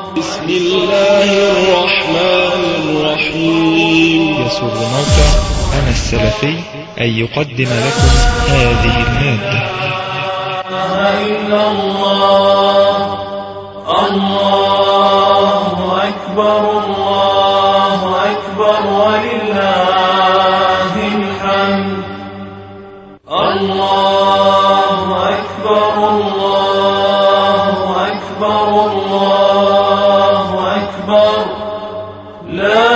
بسم الله الرحمن الرحيم. يسر موقع أنا السلفي أن يقدم لكم هذه المادة. إلا الله الله أكبر الله أكبر ولله الحمد. الله أكبر الله أكبر الله أكبر لا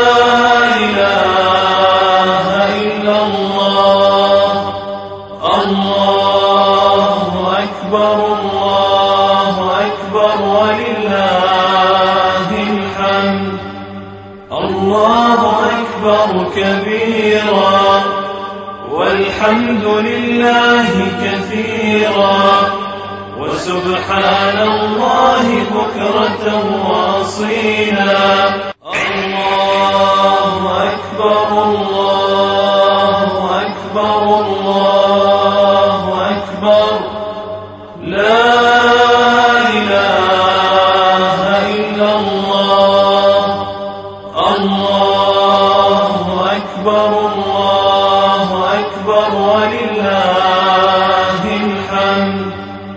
إله إلا الله. الله أكبر الله أكبر ولله الحمد. الله أكبر كبيرا والحمد لله كثيرا وسبحان الله بكرة وأصيلا. الله أكبر الله أكبر الله أكبر لا إله إلا الله. الله أكبر الله أكبر ولله الحمد.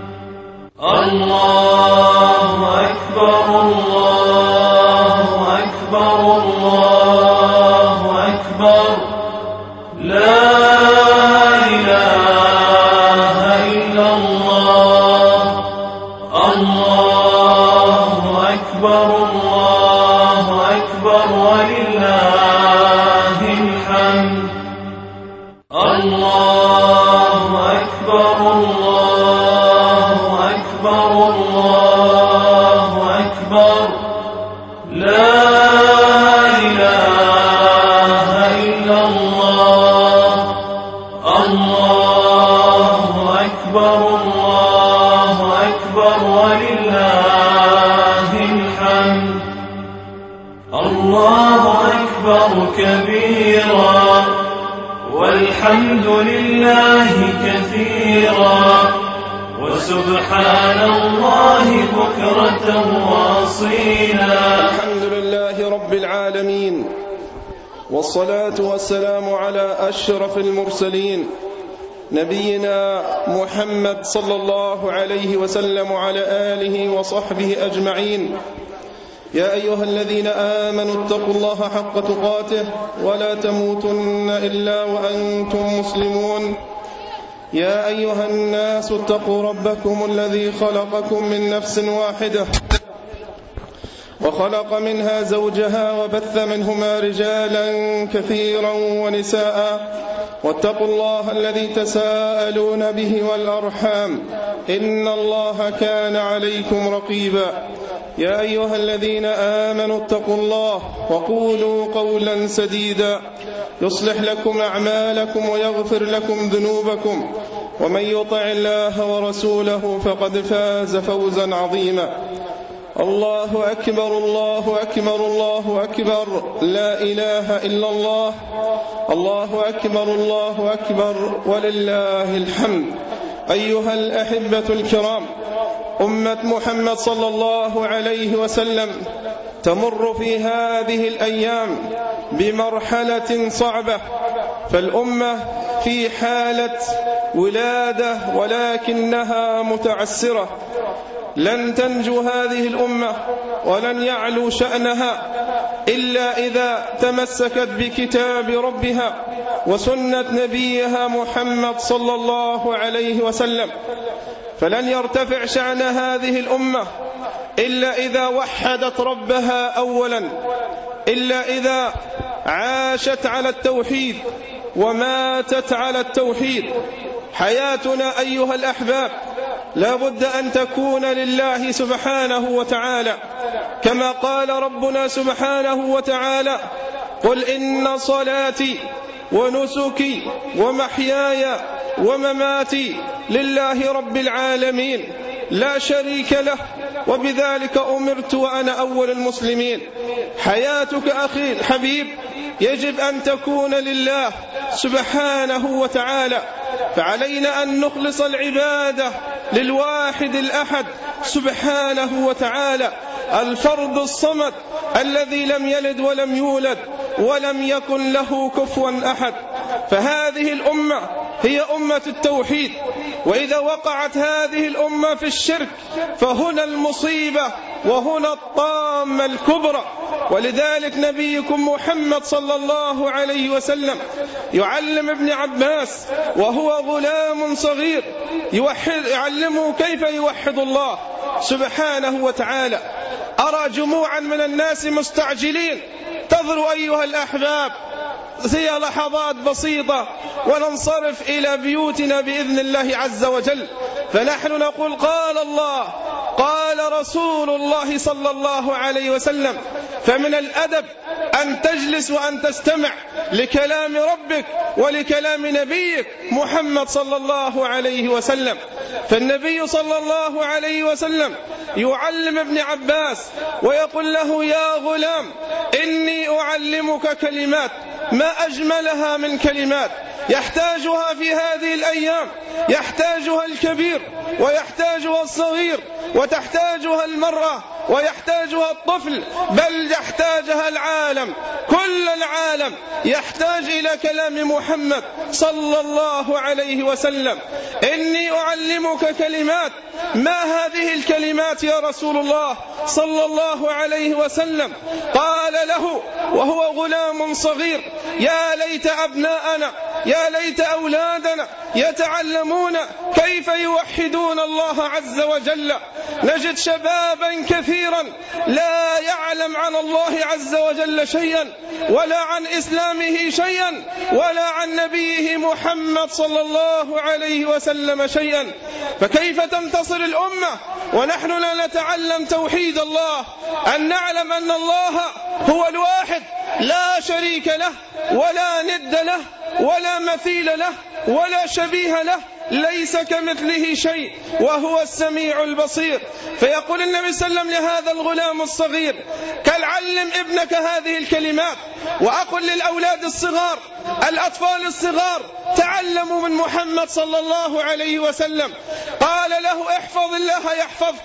الله أكبر الله أكبر الله أكبر لا إله إلا الله. الله أكبر الله أكبر ولله الحمد. الله أكبر الله أكبر الله أكبر لا إله إلا الله. الله أكبر الله أكبر ولله الحمد. الله أكبر كبيرا والحمد لله كثيرا وسبحان الله بكرة وأصيلا. الحمد لله رب العالمين، والصلاة والسلام على أشرف المرسلين نبينا محمد صلى الله عليه وسلم وعلى آله وصحبه أجمعين. يا أيها الذين آمنوا اتقوا الله حق تقاته ولا تموتن إلا وأنتم مسلمون. يا أيها الناس اتقوا ربكم الذي خلقكم من نفس واحدة وخلق منها زوجها وبث منهما رجالا كثيرا ونساء، واتقوا الله الذي تساءلون به والأرحام إن الله كان عليكم رقيبا. يا أيها الذين آمنوا اتقوا الله وقولوا قولا سديدا يصلح لكم أعمالكم ويغفر لكم ذنوبكم، ومن يطع الله ورسوله فقد فاز فوزا عظيما. الله أكبر الله أكبر الله أكبر لا إله إلا الله. الله أكبر الله أكبر ولله الحمد. أيها الأحبة الكرام، أمة محمد صلى الله عليه وسلم تمر في هذه الأيام بمرحلة صعبة، فالأمة في حالة ولادة ولكنها متعسرة. لن تنجو هذه الأمة ولن يعلو شأنها إلا إذا تمسكت بكتاب ربها وسنة نبيها محمد صلى الله عليه وسلم. فلن يرتفع شأن هذه الأمة إلا إذا وحدت ربها أولا، إلا إذا عاشت على التوحيد وماتت على التوحيد. حياتنا أيها الأحباب لا بد أن تكون لله سبحانه وتعالى، كما قال ربنا سبحانه وتعالى: قل إن صلاتي ونسكي ومحياي ومماتي لله رب العالمين لا شريك له وبذلك أمرت وأنا أول المسلمين. حياتك أخي الحبيب يجب أن تكون لله سبحانه وتعالى، فعلينا أن نخلص العبادة للواحد الأحد سبحانه وتعالى، الفرد الصمد الذي لم يلد ولم يولد ولم يكن له كفوا أحد. فهذه الأمة هي أمة التوحيد، وإذا وقعت هذه الأمة في الشرك فهنا المصيبة وهنا الطامة الكبرى. ولذلك نبيكم محمد صلى الله عليه وسلم يعلم ابن عباس وهو غلام صغير، يعلمه كيف يوحد الله سبحانه وتعالى. أرى جموعا من الناس مستعجلين، تظهر أيها الأحباب هي لحظات بسيطة وننصرف إلى بيوتنا بإذن الله عز وجل. فنحن نقول قال الله قال رسول الله صلى الله عليه وسلم. فمن الأدب أن تجلس وأن تستمع لكلام ربك ولكلام نبيك محمد صلى الله عليه وسلم. فالنبي صلى الله عليه وسلم يعلم ابن عباس ويقول له يا غلام إني أعلمك كلمات ما أجملها من كلمات يحتاجها في هذه الأيام، يحتاجها الكبير ويحتاجها الصغير وتحتاجها المرأة ويحتاجها الطفل، بل يحتاجها العالم، كل العالم يحتاج إلى كلام محمد صلى الله عليه وسلم. إني أعلمك كلمات. ما هذه الكلمات يا رسول الله صلى الله عليه وسلم؟ قال له وهو غلام صغير يا ليت أبناءنا يا ليت أولادنا يتعلمون كيف يوحدون الله عز وجل. نجد شبابا كثيرا لا يعلم عن الله عز وجل شيئا ولا عن إسلامه شيئا ولا عن نبيه محمد صلى الله عليه وسلم شيئا. فكيف تنتصر الأمة ونحن لا نتعلم توحيد الله؟ أن نعلم أن الله هو الواحد لا شريك له ولا ند له ولا مثيل له ولا شبيه له، ليس كمثله شيء وهو السميع البصير. فيقول النبي صلى الله عليه وسلم لهذا الغلام الصغير علم ابنك هذه الكلمات. وأقول للأولاد الصغار الأطفال الصغار تعلموا من محمد صلى الله عليه وسلم. قال له احفظ الله يحفظ.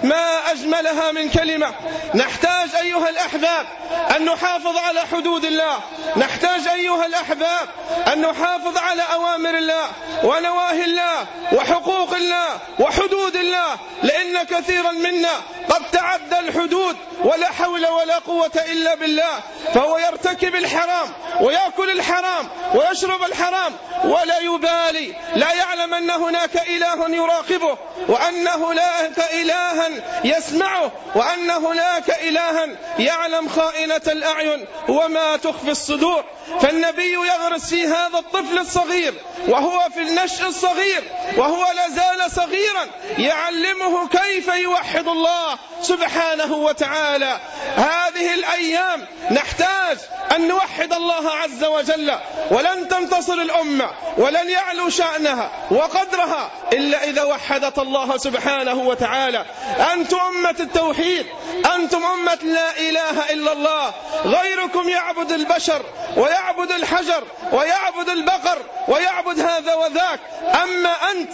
ما أجملها من كلمة. نحتاج أيها الأحباب أن نحافظ على حدود الله، نحتاج أيها الأحباب أن نحافظ على أوامر الله ونواهي الله وحقوق الله وحدود الله، لأن كثيرا منا قد تعدى الحدود ولا حول ولا قوة إلا بالله، فهو يرتكب الحرام ويأكل الحرام ويشرب الحرام ولا يبالي، لا يعلم أن هناك إله يراقبه وأن هناك إلها يسمعه وأن هناك إلها يعلم خائنة الأعين وما تخفي الصدور. فالنبي يغرس في هذا الطفل الصغير وهو في النشء الصغير وهو لازال صغيرا يعلمه كيف يوحد الله سبحانه وتعالى. هذه الأيام نحتاج أن نوحد الله عز وجل، ولن تنتصر الأمة ولن يعلو شأنها وقدرها إلا إذا وحدت الله سبحانه وتعالى. أنتم أمة التوحيد، أنتم أمة لا إله إلا الله. غيركم يعبد البشر ويعبد الحجر ويعبد البقر ويعبد هذا وذاك، أما أنت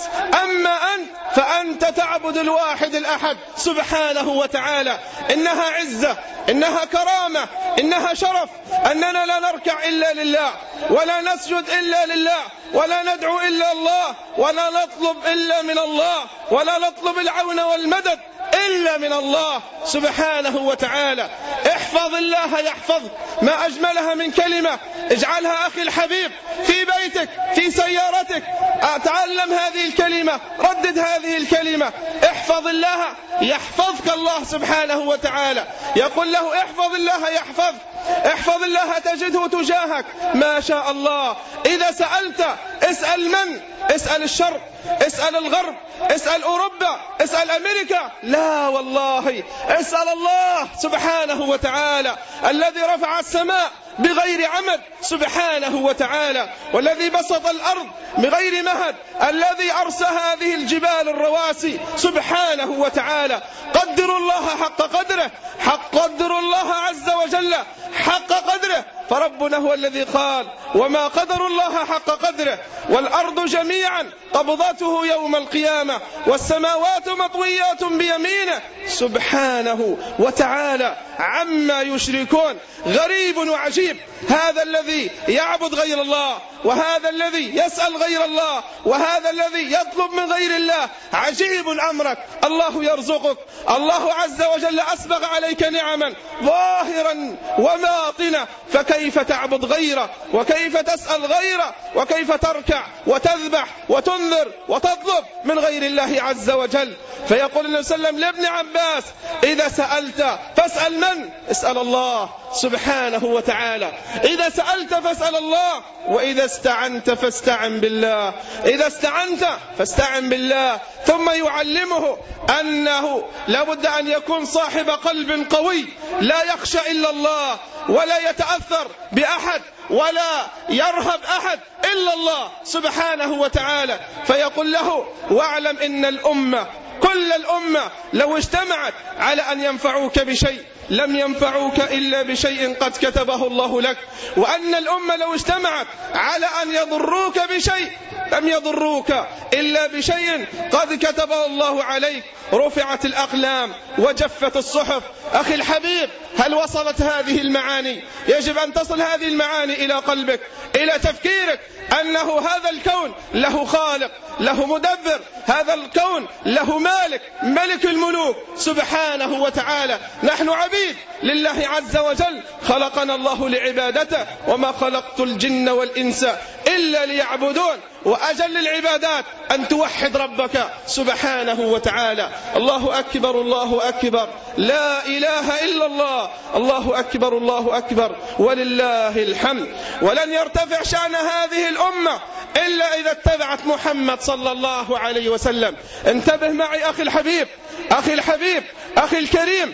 فأنت تعبد الواحد الأحد سبحانه وتعالى. إنها عزة، إنها كرامة، إنها شرف أننا لا نركع إلا لله ولا نسجد إلا لله ولا ندعو إلا الله ولا نطلب إلا من الله ولا نطلب العون والمدد إلا من الله سبحانه وتعالى. احفظ الله يحفظك. ما أجملها من كلمة. اجعلها أخي الحبيب في بيتك في سيارتك، أتعلم هذه الكلمة، ردد هذه الكلمة. احفظ الله يحفظك الله سبحانه وتعالى. يقول له احفظ الله يحفظك، احفظ الله تجده تجاهك ما شاء الله. إذا سألت اسأل من؟ اسأل الشرق، اسأل الغرب، اسأل أوروبا، اسأل أمريكا، لا والله اسأل الله سبحانه وتعالى الذي رفع السماء بغير عمد سبحانه وتعالى، والذي بسط الأرض بغير مهد، الذي أرسى هذه الجبال الرواسي سبحانه وتعالى. قدروا الله حق قدره، قدروا الله عز وجل حق قدره، فربنا هو الذي قال وما قدر الله حق قدره. والأرض جميعا قبضته يوم القيامة والسماوات مطويات بيمينه سبحانه وتعالى عما يشركون. غريب وعجيب هذا الذي يعبد غير الله، وهذا الذي يسأل غير الله، وهذا الذي يطلب من غير الله. عجيب أمرك، الله يرزقك، الله عز وجل أسبغ عليك نعما ظاهرا وباطنة، فكيف تعبد غيره، وكيف تسأل غيره، وكيف تركع وتذبح وتنذر وتطلب من غير الله عز وجل. فيقول النبي صلى الله عليه وسلم لابن عباس: إذا سألت فاسأل من؟ اسأل الله سبحانه وتعالى. إذا سألت فاسأل الله، وإذا استعنت فاستعن بالله. إذا استعنت فاستعن بالله. ثم يعلمه أنه لابد أن يكون صاحب قلب قوي لا يخشى إلا الله، ولا يتأثر بأحد، ولا يرهب أحد إلا الله سبحانه وتعالى. فيقول له: واعلم إن الأمة كل الأمة لو اجتمعت على أن ينفعوك بشيء لم ينفعوك إلا بشيء قد كتبه الله لك، وأن الأمة لو اجتمعت على أن يضروك بشيء لم يضروك إلا بشيء قد كتبه الله عليك. رفعت الأقلام وجفت الصحف. أخي الحبيب، هل وصلت هذه المعاني؟ يجب أن تصل هذه المعاني إلى قلبك، إلى تفكيرك، أنه هذا الكون له خالق، له مدبر، هذا الكون له مالك، ملك الملوك سبحانه وتعالى. نحن عبيد لله عز وجل، خلقنا الله لعبادته، وما خلقت الجن والإنس إلا ليعبدون. وأجل العبادات أن توحد ربك سبحانه وتعالى. الله أكبر، الله أكبر، لا إله إلا الله، الله أكبر، الله أكبر، ولله الحمد. ولن يرتفع شأن هذه الأمة إلا إذا اتبعت محمد صلى الله عليه وسلم. انتبه معي أخي الحبيب، أخي الحبيب، أخي الكريم،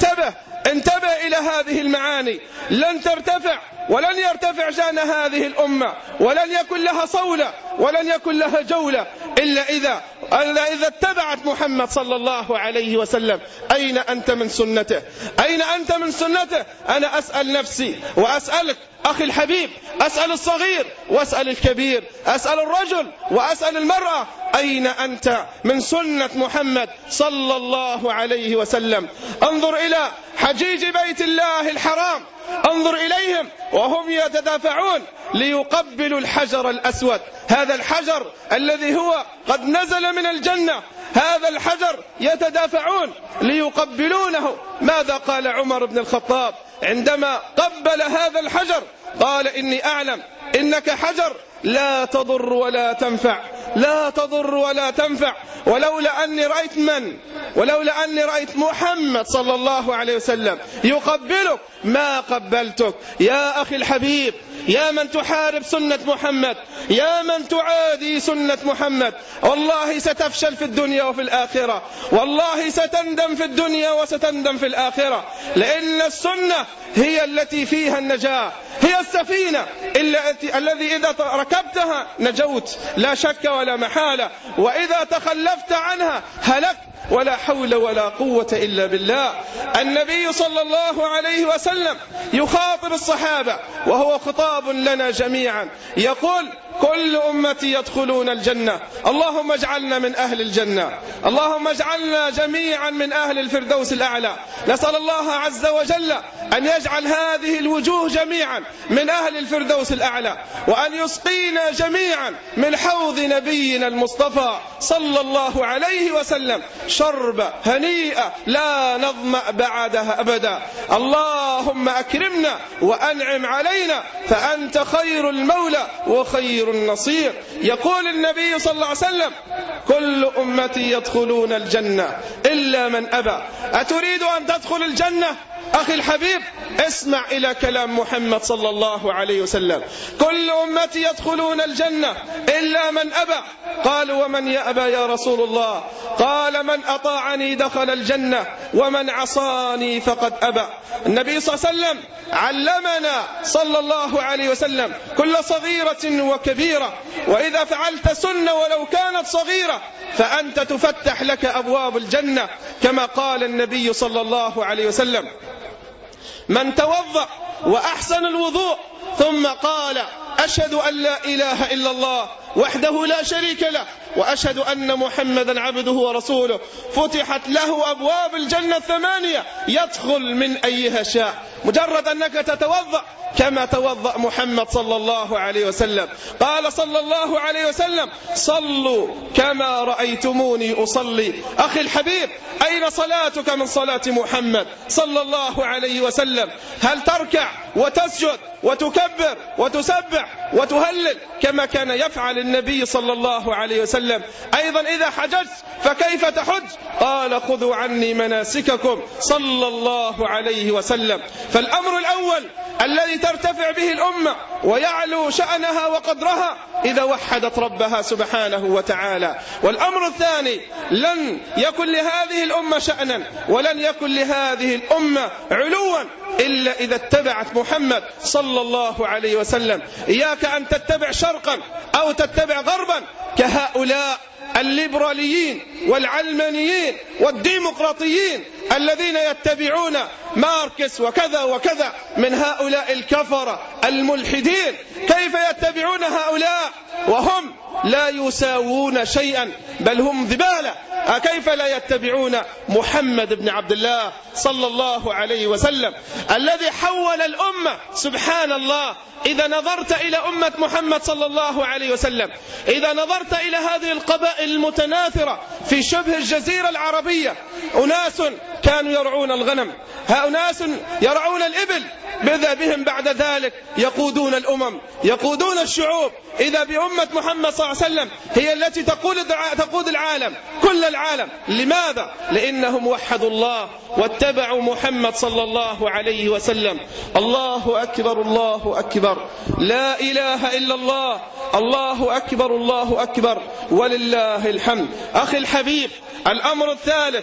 انتبه إلى هذه المعاني. لن ترتفع ولن يرتفع شأن هذه الأمة، ولن يكن لها صولة، ولن يكن لها جولة إلا إذا اتبعت محمد صلى الله عليه وسلم. أين أنت من سنته؟ أين أنت من سنته؟ أنا أسأل نفسي وأسألك أخي الحبيب، أسأل الصغير وأسأل الكبير، أسأل الرجل وأسأل المرأة: أين أنت من سنة محمد صلى الله عليه وسلم؟ انظر إلى حجيج بيت الله الحرام، انظر إليهم وهم يتدافعون ليقبلوا الحجر الأسود، هذا الحجر الذي هو قد نزل من الجنة، هذا الحجر يتدافعون ليقبلونه. ماذا قال عمر بن الخطاب عندما قبل هذا الحجر؟ قال: إني أعلم إنك حجر لا تضر ولا تنفع، لا تضر ولا تنفع، ولولا أني رأيت محمد صلى الله عليه وسلم يقبلك ما قبلتك. يا أخي الحبيب، يا من تحارب سنة محمد، يا من تعادي سنة محمد، والله ستفشل في الدنيا وفي الآخرة، والله ستندم في الدنيا وستندم في الآخرة، لأن السنة هي التي فيها النجاة، هي السفينة الذي إذا ركبتها نجوت لا شك ولا محالة، وإذا تخلفت عنها هلكت، ولا حول ولا قوة إلا بالله. النبي صلى الله عليه وسلم يخاطب الصحابة وهو خطاب لنا جميعا، يقول: كل أمتي يدخلون الجنة، اللهم اجعلنا من أهل الجنة، اللهم اجعلنا جميعا من أهل الفردوس الأعلى. نسأل الله عز وجل أن يجعل هذه الوجوه جميعا من أهل الفردوس الأعلى، وأن يسقينا جميعا من حوض نبينا المصطفى صلى الله عليه وسلم شربة هنيئة لا نظمأ بعدها أبدا. اللهم أكرمنا وأنعم علينا، فأنت خير المولى وخير النصير. يقول النبي صلى الله عليه وسلم: كل أمتي يدخلون الجنة إلا من أبى. أتريد أن تدخل الجنة؟ أخي الحبيب، اسمع إلى كلام محمد صلى الله عليه وسلم: كل أمتي يدخلون الجنة إلا من أبى. قالوا: ومن يأبى يا رسول الله؟ قال: من أطاعني دخل الجنة، ومن عصاني فقد أبى. النبي صلى الله عليه وسلم علمنا صلى الله عليه وسلم كل صغيرة وكبيرة، وإذا فعلت سنة ولو كانت صغيرة فأنت تفتح لك أبواب الجنة، كما قال النبي صلى الله عليه وسلم: من توضأ وأحسن الوضوء ثم قال: أشهد أن لا إله إلا الله وحده لا شريك له، وأشهد أن محمدا عبده ورسوله، فتحت له أبواب الجنة 8 يدخل من أيها شاء، مجرد أنك تتوضأ كما توضأ محمد صلى الله عليه وسلم. قال صلى الله عليه وسلم: صلوا كما رأيتموني أصلي. أخي الحبيب، أين صلاتك من صلاة محمد صلى الله عليه وسلم؟ هل تركع وتسجد وتكبر وتسبح وتهلل كما كان يفعل النبي صلى الله عليه وسلم؟ أيضا إذا حججت فكيف تحج؟ قال: خذوا عني مناسككم صلى الله عليه وسلم. فالأمر الأول الذي ترتفع به الأمة ويعلو شأنها وقدرها إذا وحدت ربها سبحانه وتعالى. والأمر الثاني: لن يكن لهذه الأمة شأنا ولن يكن لهذه الأمة علوا إلا إذا اتبعت محمد صلى الله عليه وسلم. إياك أن تتبع شرقا أو تتبع غربا كهؤلاء الليبراليين والعلمانيين والديمقراطيين الذين يتبعون ماركس وكذا وكذا من هؤلاء الكفرة الملحدين. كيف يتبعون هؤلاء وهم لا يساوون شيئا بل هم ذبالة؟ كيف لا يتبعون محمد بن عبد الله صلى الله عليه وسلم الذي حول الأمة؟ سبحان الله، إذا نظرت إلى أمة محمد صلى الله عليه وسلم، إذا نظرت إلى هذه القبائل المتناثرة في شبه الجزيرة العربية، أناس كانوا يرعون الغنم، أناس يرعون الإبل، بذا بهم بعد ذلك يقودون الأمم، يقودون الشعوب. إذا بأمة محمد صلى الله عليه وسلم هي التي تقود العالم، كل العالم. لماذا؟ لأنهم وحدوا الله واتبعوا محمد صلى الله عليه وسلم. الله أكبر، الله أكبر، لا إله إلا الله، الله أكبر، الله أكبر، ولله الحمد. أخي الحبيب، الأمر الثالث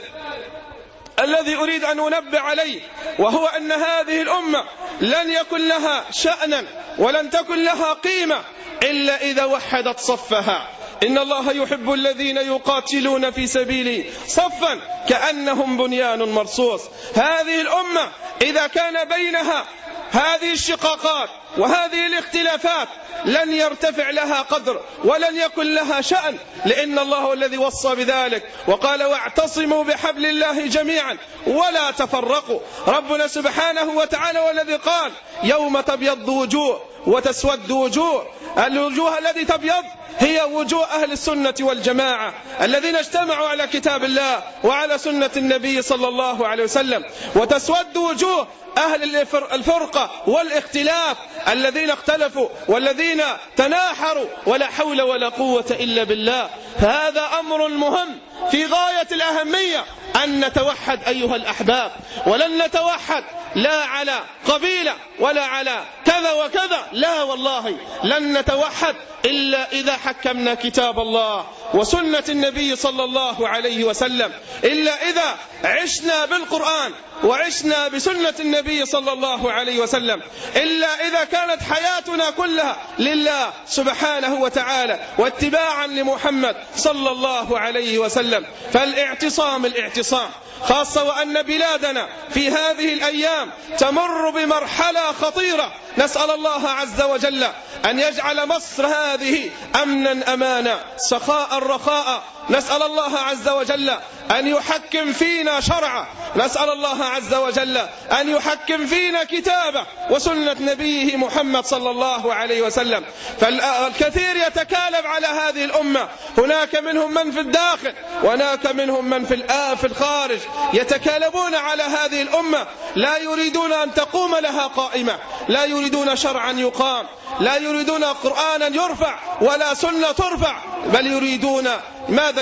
الذي أريد أن أنبه عليه وهو أن هذه الأمة لن يكن لها شأنا ولن تكن لها قيمة إلا إذا وحدت صفها. إن الله يحب الذين يقاتلون في سبيله صفا كأنهم بنيان مرصوص. هذه الأمة إذا كان بينها هذه الشقاقات وهذه الاختلافات لن يرتفع لها قدر ولن يكن لها شأن، لأن الله الذي وصى بذلك وقال: واعتصموا بحبل الله جميعا ولا تفرقوا. ربنا سبحانه وتعالى والذي قال: يوم تبيض وجوه وتسود وجوه. الوجوه التي تبيض هي وجوه أهل السنة والجماعة الذين اجتمعوا على كتاب الله وعلى سنة النبي صلى الله عليه وسلم، وتسود وجوه أهل الفرقة والاختلاف الذين اختلفوا والذين تناحروا ولا حول ولا قوة إلا بالله. فهذا أمر مهم في غاية الأهمية أن نتوحد أيها الأحباب، ولن نتوحد لا على قبيلة ولا على كذا وكذا، لا والله لن نتوحد إلا إذا حكمنا كتاب الله وسنة النبي صلى الله عليه وسلم، إلا إذا عشنا بالقرآن وعشنا بسنة النبي صلى الله عليه وسلم، إلا إذا كانت حياتنا كلها لله سبحانه وتعالى واتباعا لمحمد صلى الله عليه وسلم. فالاعتصام الاعتصام، خاصة وأن بلادنا في هذه الأيام تمر بمرحلة خطيرة. نسأل الله عز وجل أن يجعل مصر هذه أمنا أمانا سخاء رخاء. نسأل الله عز وجل أن يحكم فينا شرعه، نسأل الله عز وجل أن يحكم فينا كتابه وسنة نبيه محمد صلى الله عليه وسلم. فالكثير يتكالب على هذه الأمة، هناك منهم من في الداخل وهناك منهم من في الخارج، يتكالبون على هذه الأمة، لا يريدون أن تقوم لها قائمة، لا يريدون شرعا يقام، لا يريدون قرآنا يرفع ولا سنة ترفع، بل يريدون ماذا؟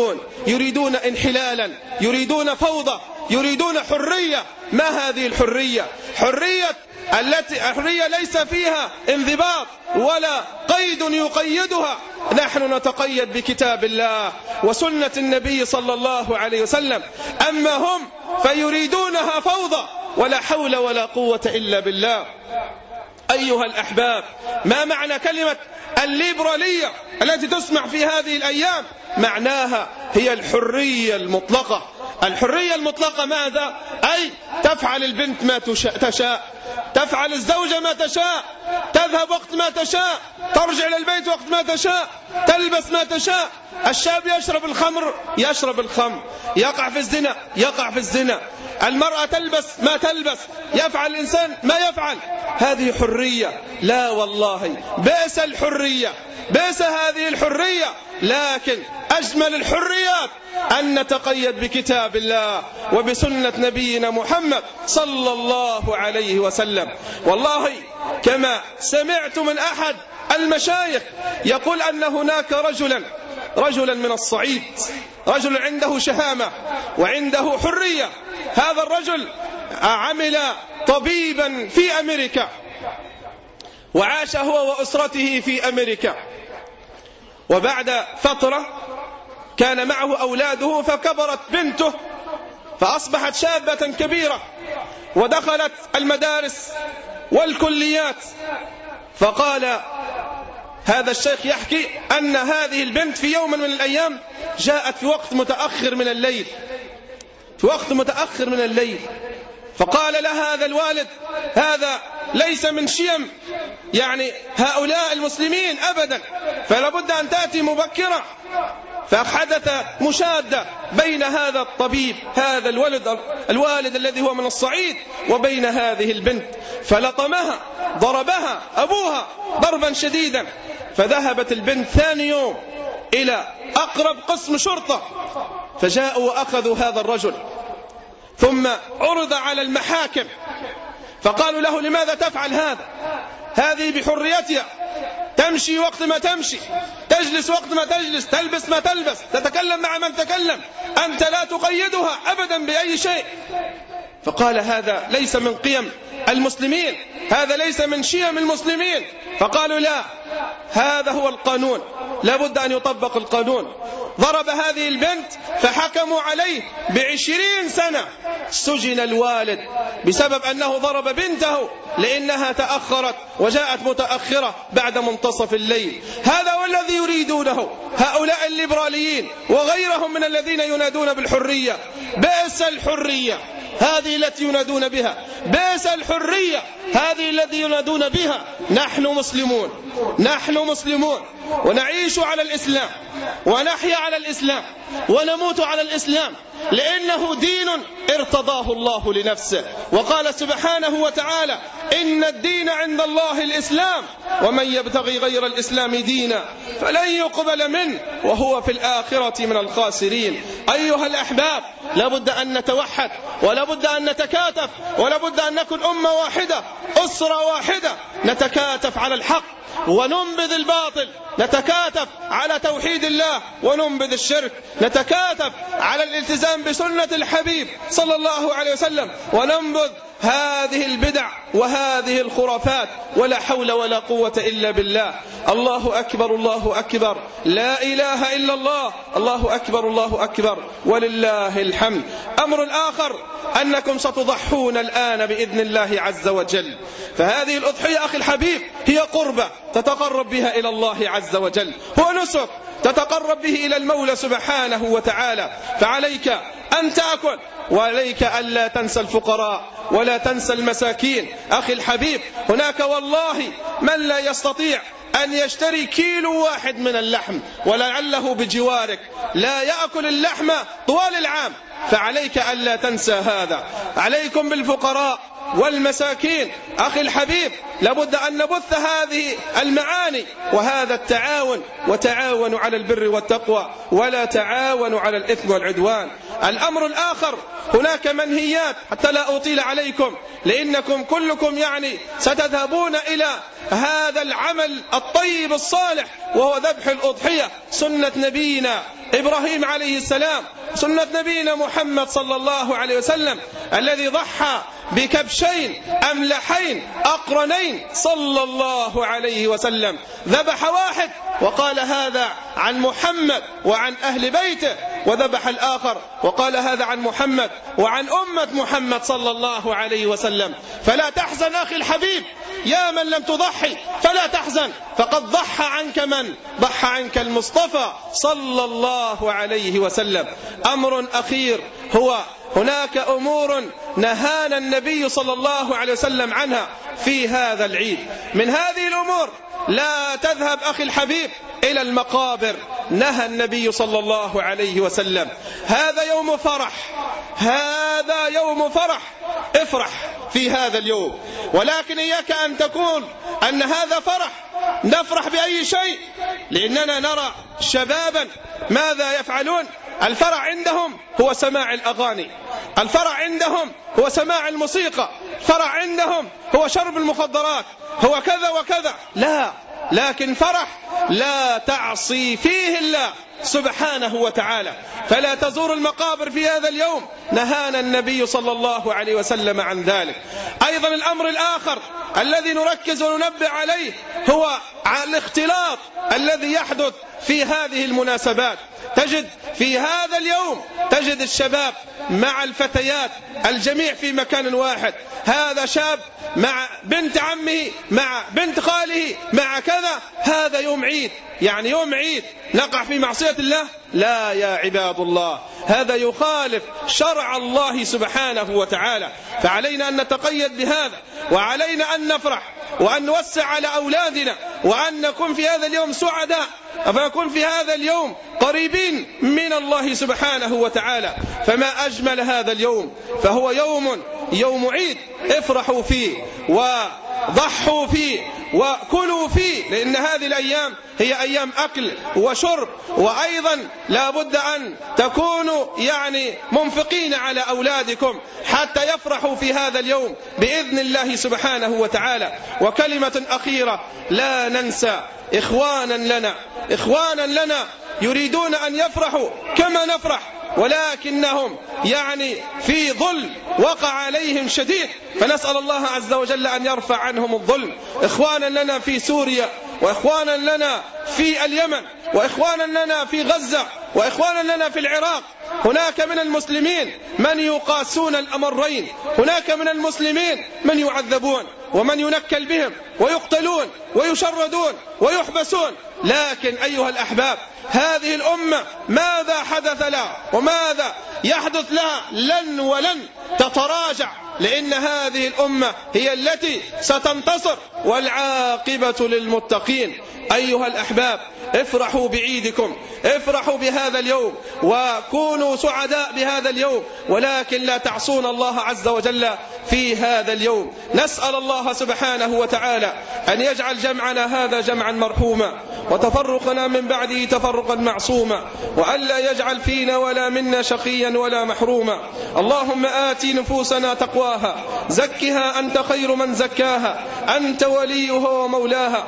يريدون انحلالا، يريدون فوضى، يريدون حرية. ما هذه الحرية؟ حرية ليس فيها انضباط ولا قيد يقيدها. نحن نتقيد بكتاب الله وسنة النبي صلى الله عليه وسلم، أما هم فيريدونها فوضى ولا حول ولا قوة إلا بالله. أيها الأحباب، ما معنى كلمة الليبرالية التي تسمع في هذه الأيام؟ معناها هي الحرية المطلقة، الحرية المطلقة ماذا؟ أي تفعل البنت ما تشاء، تفعل الزوجة ما تشاء، تذهب وقت ما تشاء، ترجع للبيت وقت ما تشاء، تلبس ما تشاء. الشاب يشرب الخمر يشرب الخمر، يقع في الزنا يقع في الزنا، المرأة تلبس ما تلبس، يفعل الإنسان ما يفعل. هذه حرية؟ لا والله، بئس الحرية، بئس هذه الحرية. لكن أجمل الحريات أن نتقيد بكتاب الله وبسنة نبينا محمد صلى الله عليه وسلم. والله كما سمعت من أحد المشايخ يقول أن هناك رجلا من الصعيد، رجل عنده شهامة وعنده حرية. هذا الرجل عمل طبيبا في أمريكا وعاش هو وأسرته في أمريكا، وبعد فترة كان معه أولاده فكبرت بنته فأصبحت شابة كبيرة ودخلت المدارس والكليات. فقال هذا الشيخ يحكي أن هذه البنت في يوم من الأيام جاءت في وقت متأخر من الليل، فقال لها هذا الوالد هذا ليس من شيم يعني هؤلاء المسلمين أبدا، فلا بد أن تأتي مبكرة. فحدث مشادة بين هذا الطبيب هذا الوالد الذي هو من الصعيد وبين هذه البنت، فلطمها ضربها أبوها ضربا شديدا. فذهبت البنت ثاني يوم إلى أقرب قسم شرطة، فجاءوا وأخذوا هذا الرجل، ثم عرض على المحاكم فقالوا له لماذا تفعل هذا؟ هذه بحريتها، تمشي وقت ما تمشي، تجلس وقت ما تجلس، تلبس ما تلبس، تتكلم مع من تكلم، أنت لا تقيدها أبدا بأي شيء. فقال هذا ليس من قيم المسلمين، هذا ليس من شيم المسلمين. فقالوا لا، هذا هو القانون، لا بد أن يطبق القانون. ضرب هذه البنت فحكموا عليه ب20 سنة. سجن الوالد بسبب أنه ضرب بنته لأنها تأخرت وجاءت متأخرة بعد منتصف الليل. هذا هو الذي يريدونه هؤلاء الليبراليين وغيرهم من الذين ينادون بالحرية. بئس الحرية هذه التي ينادون بها، بئس الحرية هذه التي ينادون بها. نحن مسلمون ونعيش على الإسلام ونحيا على الإسلام ونموت على الإسلام، لأنه دين ارتضاه الله لنفسه. وقال سبحانه وتعالى إن الدين عند الله الإسلام ومن يبتغي غير الإسلام دينا فلن يقبل منه وهو في الآخرة من الخاسرين. أيها الأحباب، لابد أن نتوحد ولابد أن نتكاتف ولابد أن نكون أمة واحدة، أسرة واحدة، نتكاتف على الحق وننبذ الباطل، نتكاتف على توحيد الله وننبذ الشرك، نتكاتف على الالتزام بسنة الحبيب صلى الله عليه وسلم وننبذ هذه البدع وهذه الخرافات. ولا حول ولا قوة إلا بالله. الله أكبر الله أكبر، لا إله إلا الله، الله أكبر الله أكبر ولله الحمد. أمر آخر أنكم ستضحون الآن بإذن الله عز وجل. فهذه الأضحية أخي الحبيب هي قربة تتقرب بها إلى الله عز وجل، هو نسك تتقرب به إلى المولى سبحانه وتعالى. فعليك أن تأكل وعليك ألا تنسى الفقراء ولا تنسى المساكين. أخي الحبيب، هناك والله من لا يستطيع أن يشتري كيلو واحد من اللحم ولعله بجوارك لا يأكل اللحم طوال العام، فعليك ألا تنسى هذا. عليكم بالفقراء والمساكين. أخي الحبيب، لابد أن نبث هذه المعاني وهذا التعاون، وتعاونوا على البر والتقوى ولا تعاونوا على الإثم والعدوان. الأمر الآخر، هناك منهيات حتى لا أطيل عليكم لأنكم كلكم يعني ستذهبون إلى هذا العمل الطيب الصالح وهو ذبح الأضحية، سنة نبينا إبراهيم عليه السلام، سنة نبينا محمد صلى الله عليه وسلم الذي ضحى بكبشين أملحين أقرنين صلى الله عليه وسلم. ذبح واحد وقال هذا عن محمد وعن أهل بيته، وذبح الآخر وقال هذا عن محمد وعن أمة محمد صلى الله عليه وسلم. فلا تحزن أخي الحبيب يا من لم تضحي، فلا تحزن، فقد ضحى عنك من؟ ضحى عنك المصطفى صلى الله عليه وسلم. أمر أخير هو هناك أمور نهانا النبي صلى الله عليه وسلم عنها في هذا العيد. من هذه الأمور لا تذهب أخي الحبيب إلى المقابر، نهى النبي صلى الله عليه وسلم. هذا يوم فرح، هذا يوم فرح، افرح في هذا اليوم، ولكن إياك أن تكون أن هذا فرح نفرح بأي شيء، لأننا نرى شبابا ماذا يفعلون؟ الفرح عندهم هو سماع الأغاني، الفرح عندهم هو سماع الموسيقى، الفرح عندهم هو شرب المخدرات، هو كذا وكذا. لا، لكن فرح لا تعصي فيه الله سبحانه وتعالى. فلا تزور المقابر في هذا اليوم، نهانا النبي صلى الله عليه وسلم عن ذلك. أيضا الأمر الآخر الذي نركز وننبه عليه هو الاختلاط الذي يحدث في هذه المناسبات. تجد في هذا اليوم تجد الشباب مع الفتيات، الجميع في مكان واحد، هذا شاب مع بنت عمه مع بنت خاله مع كذا. هذا يوم عيد، يعني يوم عيد نقع في معصية الله؟ لا يا عباد الله، هذا يخالف شرع الله سبحانه وتعالى. فعلينا أن نتقيد بهذا، وعلينا أن نفرح وأن نوسع على أولادنا، وأن نكون في هذا اليوم سعداء، فنكون في هذا اليوم قريبين من الله سبحانه وتعالى. فما أجمل هذا اليوم، فهو يوم عيد، افرحوا فيه وضحوا فيه وكلوا فيه، لأن هذه الأيام هي أيام أكل وشرب. وأيضا لا بد أن تكونوا يعني منفقين على أولادكم حتى يفرحوا في هذا اليوم بإذن الله سبحانه وتعالى. وكلمة أخيرة، لا ننسى إخوانا لنا يريدون أن يفرحوا كما نفرح، ولكنهم يعني في ظلم وقع عليهم شديد، فنسأل الله عز وجل أن يرفع عنهم الظلم. إخوانا لنا في سوريا، وإخوانا لنا في اليمن، وإخوانا لنا في غزة، وإخوانا لنا في العراق. هناك من المسلمين من يقاسون الأمرين، هناك من المسلمين من يعذبون ومن ينكل بهم ويقتلون ويشردون ويحبسون. لكن أيها الأحباب، هذه الأمة ماذا حدث لها وماذا يحدث لها؟ لن ولن تتراجع، لأن هذه الأمة هي التي ستنتصر، والعاقبة للمتقين. أيها الأحباب، افرحوا بعيدكم، افرحوا بهذا اليوم، وكونوا سعداء بهذا اليوم، ولكن لا تعصون الله عز وجل في هذا اليوم. نسأل الله سبحانه وتعالى أن يجعل جمعنا هذا جمعا مرحوما، وتفرقنا من بعده تفرقا معصوما، وألا يجعل فينا ولا منا شقيا ولا محروما. اللهم آت نفوسنا تقواها، زكها أنت خير من زكاها، أنت وليها ومولاها.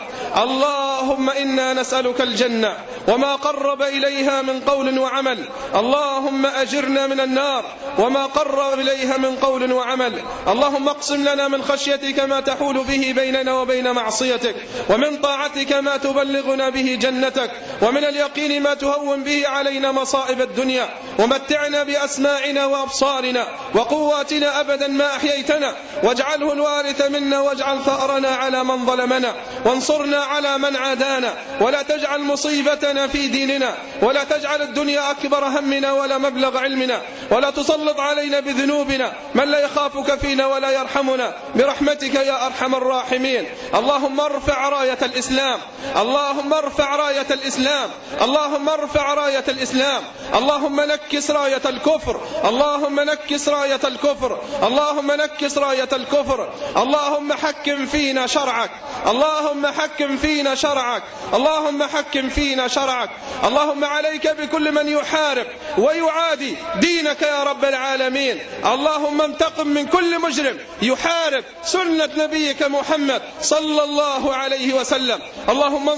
اللهم إنا نسألك الجنة وما قرب إليها من قول وعمل. اللهم أجرنا من النار وما قرب إليها من قول وعمل. اللهم اقسم لنا من خشيتك ما تحول به بيننا وبين معصيتك، ومن طاعتك ما تبلغنا به جنتك، ومن اليقين ما تهون به علينا مصائب الدنيا. ومتعنا بأسماعنا وأبصارنا وقواتنا أبدا ما أحييتنا، واجعله الوارث منا، واجعل ثأرنا على من ظلمنا، وانصرنا على من عادانا، ولا تجعل مصيبتنا في ديننا، ولا تجعل الدنيا أكبر همنا ولا مبلغ علمنا، ولا تسلط علينا بذنوبنا من لا يخافك فينا ولا يرحمنا، برحمتك يا أرحم الراحمين. اللهم ارفع راية الإسلام، اللهم ارفع راية الإسلام، اللهم ارفع راية الإسلام. اللهم نكس راية الكفر، اللهم نكس راية الكفر، اللهم نكس راية الكفر. اللهم حكم فينا شرعك، اللهم حكم فينا شرعك، اللهم حكم فينا شرعك. اللهم عليك بكل من يحارب ويعادي دينك يا رب العالمين. اللهم انتقم من كل مجرم يحارب سنة نبيك محمد صلى الله عليه وسلم. اللهم انصر الإسلام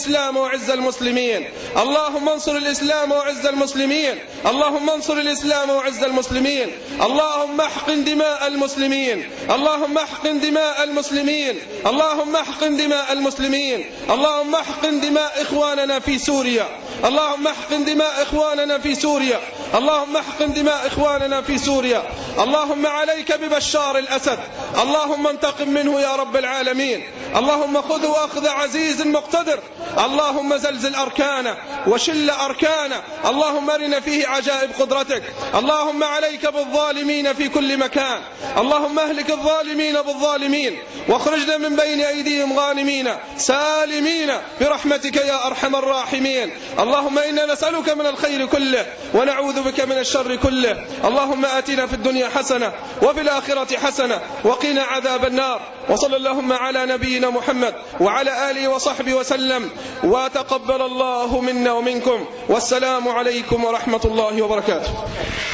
الإسلام وعز المسلمين، اللهم انصر الإسلام وعز المسلمين، اللهم انصر الإسلام وعز المسلمين، اللهم احقن دماء المسلمين، اللهم احقن دماء المسلمين، اللهم احقن دماء المسلمين، اللهم احقن دماء إخواننا في سوريا، اللهم احقن دماء إخواننا في سوريا، اللهم احقن دماء إخواننا في سوريا. اللهم عليك ببشار الأسد، اللهم انتقم منه يا رب العالمين، اللهم خذه أخذ عزيز مقتدر، اللهم زلزل أركانه وشل أركانه، اللهم أرنا فيه عجائب قدرتك. اللهم عليك بالظالمين في كل مكان، اللهم اهلك الظالمين بالظالمين واخرجنا من بين أيديهم غانمين سالمين برحمتك يا أرحم الراحمين. اللهم إنا نسألك من الخير كله ونعوذ بك من الشر كله. اللهم آتنا في الدنيا حسنة وفي الآخرة حسنة وقنا عذاب النار. وصلى اللهم على نبينا محمد وعلى آله وصحبه وسلم، وتقبل الله منا ومنكم، والسلام عليكم ورحمة الله وبركاته.